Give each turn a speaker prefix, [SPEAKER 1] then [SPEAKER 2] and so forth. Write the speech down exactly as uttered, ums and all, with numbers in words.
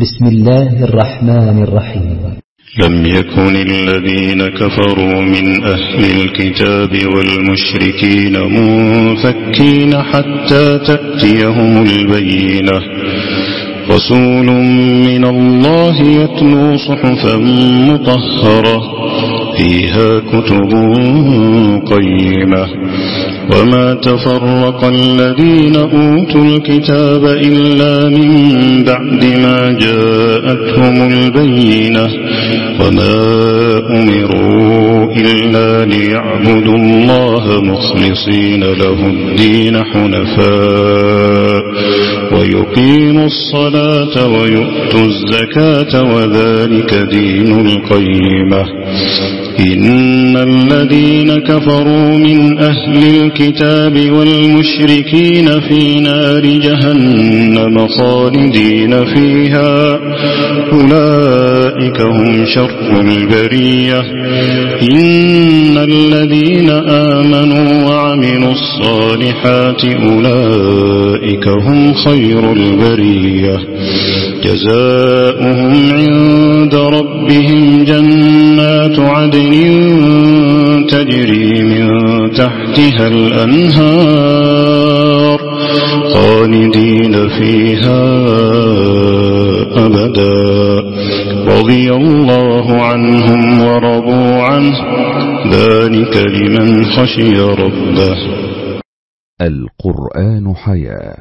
[SPEAKER 1] بسم الله الرحمن الرحيم.
[SPEAKER 2] لم يكن الذين كفروا من أهل الكتاب والمشركين منفكين حتى تأتيهم البينة، رسول من الله يتلو صحفا مطهرة فيها كتب قيمة، وما تفرق الذين أوتوا الكتاب إلا من بعد ما جاءتهم البينة، وما أمروا إلا ليعبدوا الله مخلصين له الدين حنفاء ويقيموا الصلاة ويؤتوا الزكاة وذلك دين القيمة. إن الذين كفروا من أهل الكتاب والمشركين في نار جهنم خالدين فيها، أولئك هم شر البرية. إن الذين آمنوا وعملوا الصالحات أولئك هم خير البرية، جزاؤهم عند ربهم جنات عدن تجري من تحتها الأنهار خالدين فيها أبدا، رضي الله عنهم ورضوا عنه، ذلك لمن خشي ربه.
[SPEAKER 3] القرآن حياة.